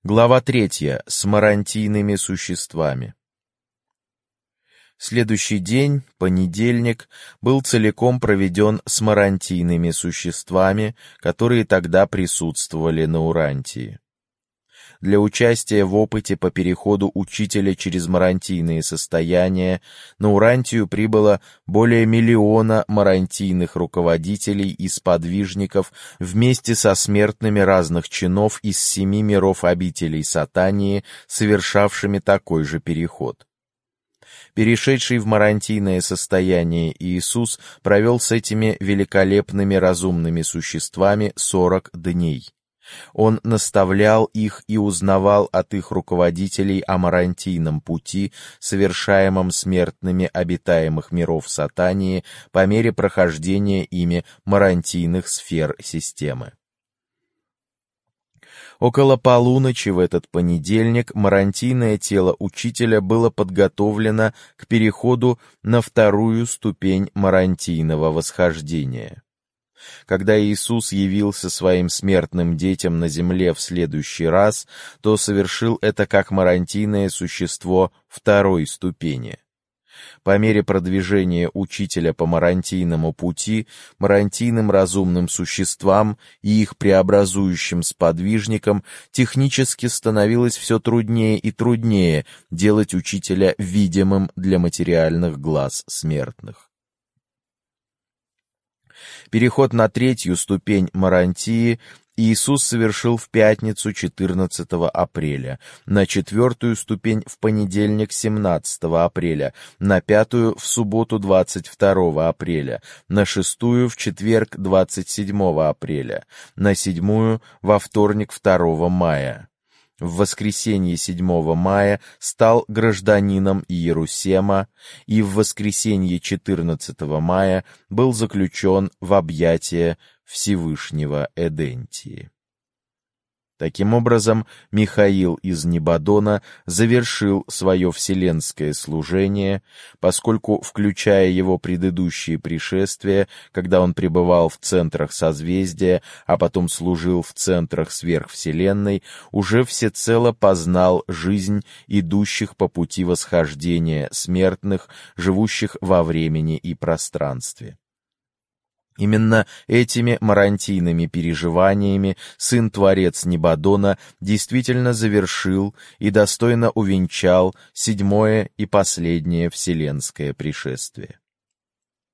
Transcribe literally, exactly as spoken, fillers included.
Глава третья. С марантийными существами. Следующий день, понедельник, был целиком проведен с марантийными существами, которые тогда присутствовали на Урантии. Для участия в опыте по переходу учителя через марантийные состояния на Урантию прибыло более миллиона марантийных руководителей и сподвижников вместе со смертными разных чинов из семи миров обителей Сатании, совершавшими такой же переход. Перешедший в марантийное состояние Иисус провел с этими великолепными разумными существами сорок дней. Он наставлял их и узнавал от их руководителей о марантийном пути, совершаемом смертными обитаемых миров Сатании по мере прохождения ими марантийных сфер системы. Около полуночи в этот понедельник марантийное тело учителя было подготовлено к переходу на вторую ступень марантийного восхождения. Когда Иисус явился своим смертным детям на земле в следующий раз, то совершил это как марантийное существо второй ступени. По мере продвижения учителя по марантийному пути, марантийным разумным существам и их преобразующим сподвижникам технически становилось все труднее и труднее делать учителя видимым для материальных глаз смертных. Переход на третью ступень марантии Иисус совершил в пятницу четырнадцатого апреля, на четвертую ступень в понедельник семнадцатого апреля, на пятую в субботу двадцать второго апреля, на шестую в четверг двадцать седьмого апреля, на седьмую во вторник второго мая. В воскресенье седьмого мая стал гражданином Иерусалима и в воскресенье четырнадцатого мая был заключен в объятия Всевышнего Эдентии. Таким образом, Михаил из Небадона завершил свое вселенское служение, поскольку, включая его предыдущие пришествия, когда он пребывал в центрах созвездия, а потом служил в центрах сверхвселенной, уже всецело познал жизнь идущих по пути восхождения смертных, живущих во времени и пространстве. Именно этими марантийными переживаниями Сын-Творец Небадона действительно завершил и достойно увенчал седьмое и последнее вселенское пришествие.